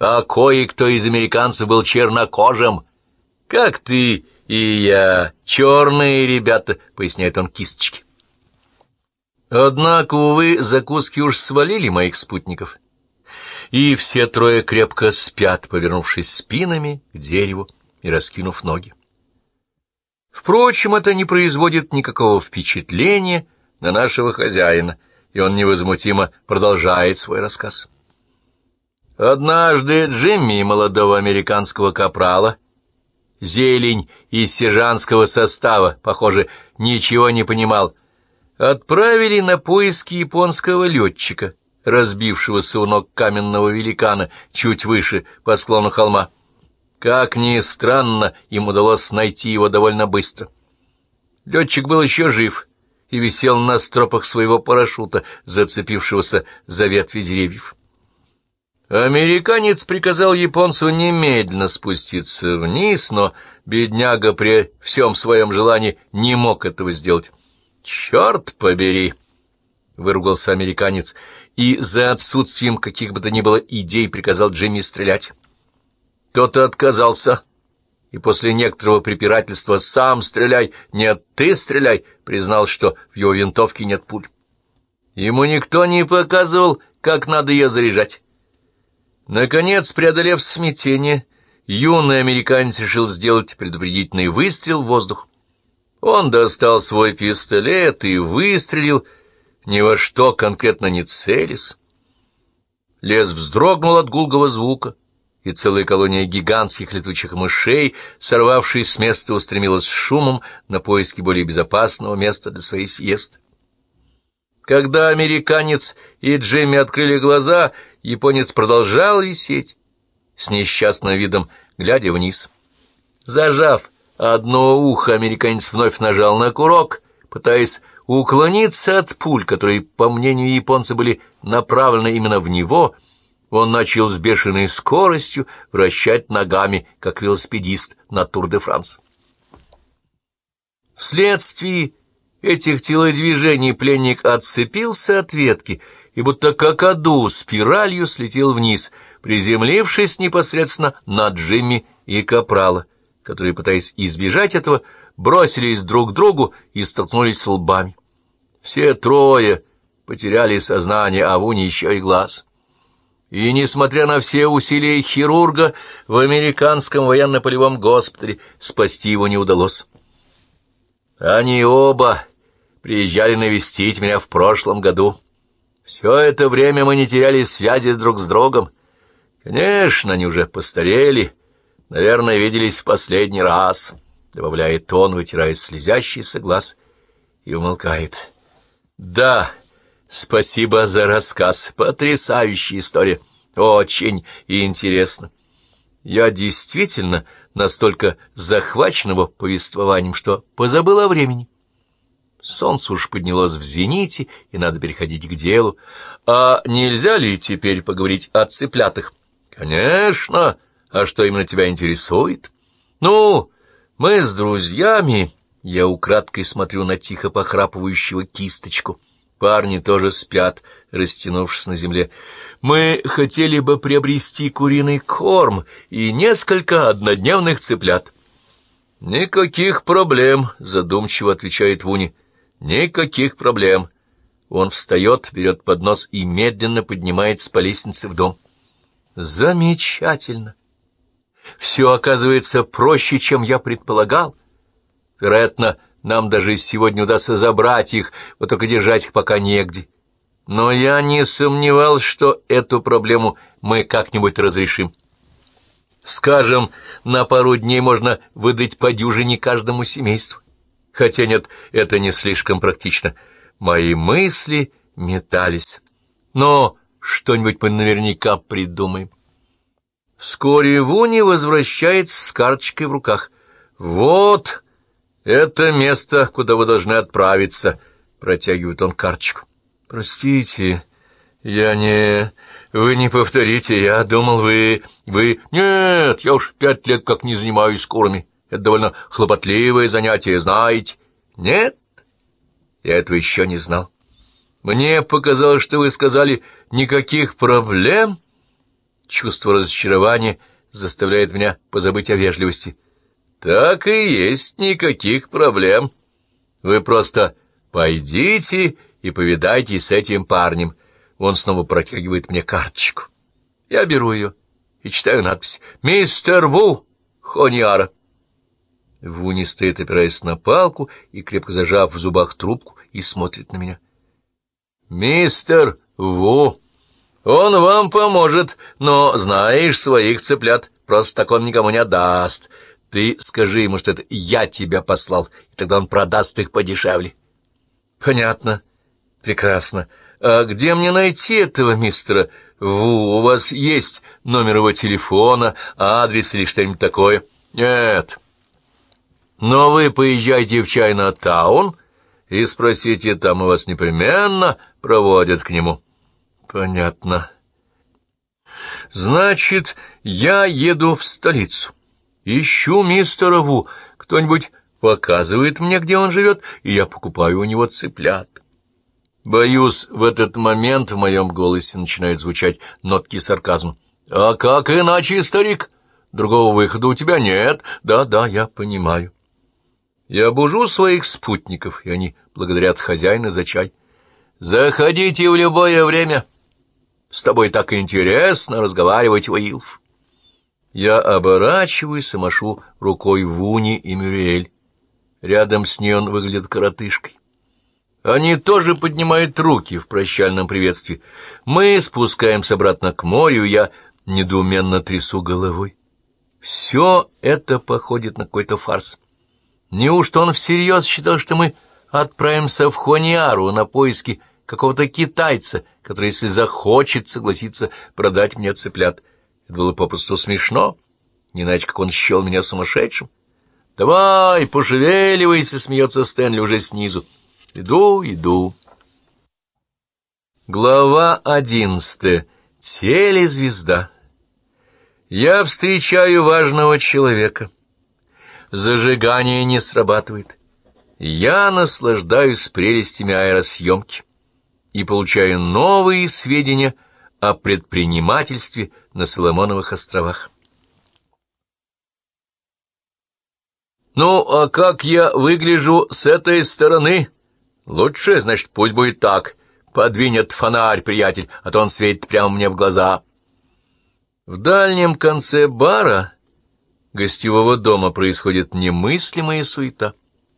а кое-кто из американцев был чернокожим. Как ты и я, черные ребята, — поясняет он кисточки. Однако, увы, закуски уж свалили моих спутников, и все трое крепко спят, повернувшись спинами к дереву и раскинув ноги. Впрочем, это не производит никакого впечатления на нашего хозяина, и он невозмутимо продолжает свой рассказ. Однажды Джимми, молодого американского капрала, зелень из сержантского состава, похоже, ничего не понимал, отправили на поиски японского летчика, разбившегося у ног каменного великана чуть выше по склону холма. Как ни странно, им удалось найти его довольно быстро. Летчик был еще жив и висел на стропах своего парашюта, зацепившегося за ветви деревьев. Американец приказал японцу немедленно спуститься вниз, но бедняга при всем своем желании не мог этого сделать. «Черт побери!» — выругался американец, и за отсутствием каких бы то ни было идей приказал Джимми стрелять. Тот отказался, и после некоторого препирательства «сам стреляй, нет, ты стреляй», признал, что в его винтовке нет пуль. Ему никто не показывал, как надо ее заряжать. Наконец, преодолев смятение, юный американец решил сделать предупредительный выстрел в воздух. Он достал свой пистолет и выстрелил, ни во что конкретно не целясь. Лес вздрогнул от гулкого звука, и целая колония гигантских летучих мышей, сорвавшись с места, устремилась с шумом на поиски более безопасного места для своей сиесты. Когда американец и Джимми открыли глаза, японец продолжал висеть, с несчастным видом глядя вниз. Зажав одно ухо, американец вновь нажал на курок, пытаясь уклониться от пуль, которые, по мнению японца, были направлены именно в него. Он начал с бешеной скоростью вращать ногами, как велосипедист на Тур-де-Франс. Вследствие этих телодвижений пленник отцепился от ветки и будто какаду спиралью слетел вниз, приземлившись непосредственно на Джимми и капрала, которые, пытаясь избежать этого, бросились друг к другу и столкнулись лбами. Все трое потеряли сознание, а Вуни еще и глаз. И, несмотря на все усилия хирурга в американском военно-полевом госпитале, спасти его не удалось. Они оба приезжали навестить меня в прошлом году. Все это время мы не теряли связи друг с другом. Конечно, они уже постарели, наверное, виделись в последний раз, — добавляет он, вытирая слезящийся глаз, и умолкает. Да, спасибо за рассказ, потрясающая история, очень интересно. Я действительно настолько захвачен его повествованием, что позабыл о времени. Солнце уж поднялось в зените, и надо переходить к делу. А нельзя ли теперь поговорить о цыплятах? Конечно. А что именно тебя интересует? Ну, мы с друзьями... Я украдкой смотрю на тихо похрапывающего кисточку. Парни тоже спят, растянувшись на земле. Мы хотели бы приобрести куриный корм и несколько однодневных цыплят. Никаких проблем, задумчиво отвечает Вуни. Никаких проблем. Он встает, берет поднос и медленно поднимается по лестнице в дом. Замечательно. Все оказывается проще, чем я предполагал. Вероятно, нам даже сегодня удастся забрать их, вот только держать их пока негде. Но я не сомневался, что эту проблему мы как-нибудь разрешим. Скажем, на пару дней можно выдать по дюжине каждому семейству. Хотя нет, это не слишком практично. Мои мысли метались. Но что-нибудь мы наверняка придумаем. Вскоре Вуни возвращается с карточкой в руках. «Вот, это место, куда вы должны отправиться», — протягивает он карточку. «Простите, я не... Вы не повторите, я думал, вы... Нет, я уж 5 лет как не занимаюсь курами. Это довольно хлопотливое занятие, знаете». «Нет, я этого еще не знал. Мне показалось, что вы сказали, никаких проблем». Чувство разочарования заставляет меня позабыть о вежливости. Так и есть, никаких проблем. Вы просто пойдите и повидайтесь с этим парнем. Он снова протягивает мне карточку. Я беру ее и читаю надпись «Мистер Ву, Хониара». Вуни стоит, опираясь на палку и, крепко зажав в зубах трубку, и смотрит на меня. «Мистер Ву, он вам поможет, но, знаешь, своих цыплят просто так он никому не отдаст. Ты скажи ему, что это я тебя послал, и тогда он продаст их подешевле». «Понятно. Прекрасно. А где мне найти этого мистера Ву? У вас есть номер его телефона, адрес или что-нибудь такое?» «Нет. Но вы поезжайте в Чайна-таун и спросите, там и вас непременно проводят к нему». «Понятно. Значит, я еду в столицу. Ищу мистера Ву. Кто-нибудь показывает мне, где он живет, и я покупаю у него цыплят». Боюсь, в этот момент в моем голосе начинают звучать нотки сарказма. «А как иначе, старик? Другого выхода у тебя нет. Да, я понимаю». Я бужу своих спутников, и они благодарят хозяина за чай. «Заходите в любое время. С тобой так интересно разговаривать, Уилф». Я оборачиваюсь и машу рукой Вуни и Мюриэль. Рядом с ней он выглядит коротышкой. Они тоже поднимают руки в прощальном приветствии. Мы спускаемся обратно к морю, я недоуменно трясу головой. Все это походит на какой-то фарс. Неужто он всерьез считал, что мы отправимся в Хониару на поиски какого-то китайца, который, если захочет, согласится продать мне цыплят? Это было попросту смешно, не иначе как он счел меня сумасшедшим. «Давай, пошевеливайся», — смеется Стэнли уже снизу. Иду. Глава 11. Телезвезда. Я встречаю важного человека. Зажигание не срабатывает. Я наслаждаюсь прелестями аэросъемки и получаю новые сведения о предпринимательстве на Соломоновых островах. «Ну, а как я выгляжу с этой стороны?» «Лучше, значит, пусть будет так. Подвинет фонарь, приятель, а то он светит прямо мне в глаза». В дальнем конце бара гостевого дома происходит немыслимая суета.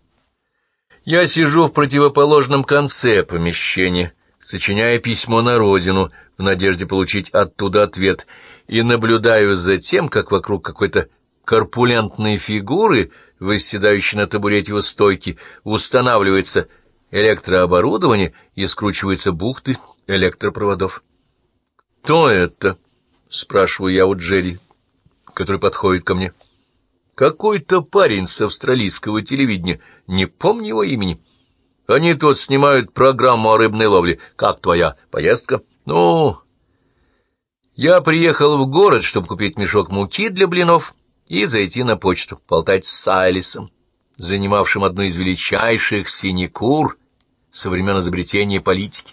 Я сижу в противоположном конце помещения, сочиняя письмо на родину, в надежде получить оттуда ответ, и наблюдаю за тем, как вокруг какой-то корпулентной фигуры, восседающей на табурете у стойки, устанавливается электрооборудование и скручиваются бухты электропроводов. «Кто это?» — спрашиваю я у Джерри, который подходит ко мне. «Какой-то парень с австралийского телевидения, не помню его имени. Они тут снимают программу о рыбной ловле. Как твоя поездка?» «Ну, я приехал в город, чтобы купить мешок муки для блинов и зайти на почту, болтать с Сайлисом, занимавшим одну из величайших синекур со времен изобретения политики.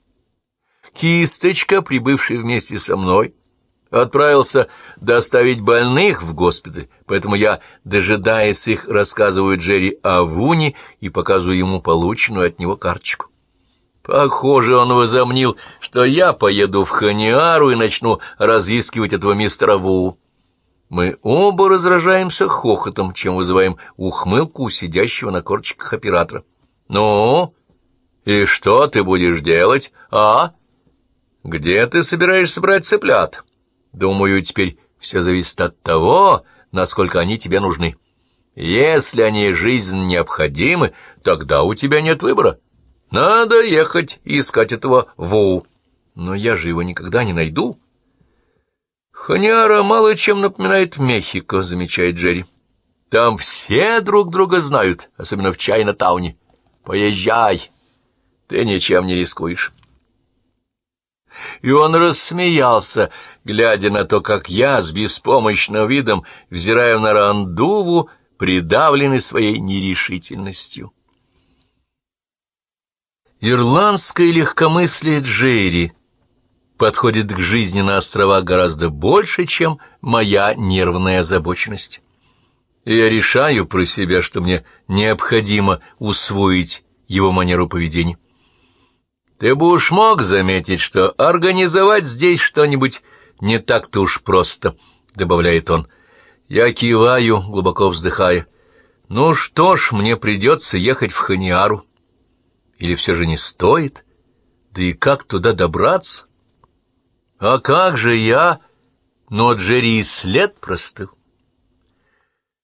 Кисточка, прибывший вместе со мной, отправился доставить больных в госпиталь, поэтому я, дожидаясь их, рассказываю Джерри о Вуне и показываю ему полученную от него карточку. Похоже, он возомнил, что я поеду в Хониару и начну разыскивать этого мистера Ву. Мы оба разражаемся хохотом, чем вызываем ухмылку у сидящего на корточках оператора. «Ну, и что ты будешь делать, а? Где ты собираешься брать цыплят? Думаю, теперь все зависит от того, насколько они тебе нужны. Если они жизненно необходимы, тогда у тебя нет выбора. Надо ехать и искать этого Ву. Но я же его никогда не найду». «Хониара мало чем напоминает Мехико», — замечает Джерри. «Там все друг друга знают, особенно в Чайна-тауне. Поезжай, ты ничем не рискуешь». И он рассмеялся, глядя на то, как я с беспомощным видом взираю на Рандуву, придавленный своей нерешительностью. Ирландское легкомыслие Джерри подходит к жизни на островах гораздо больше, чем моя нервная озабоченность. И я решаю про себя, что мне необходимо усвоить его манеру поведения. Ты бы уж мог заметить, что организовать здесь что-нибудь не так-то уж просто, — добавляет он. Я киваю, глубоко вздыхая. Ну что ж, мне придется ехать в Хониару. Или все же не стоит? Да и как туда добраться? А как же я? Но Джерри и след простыл.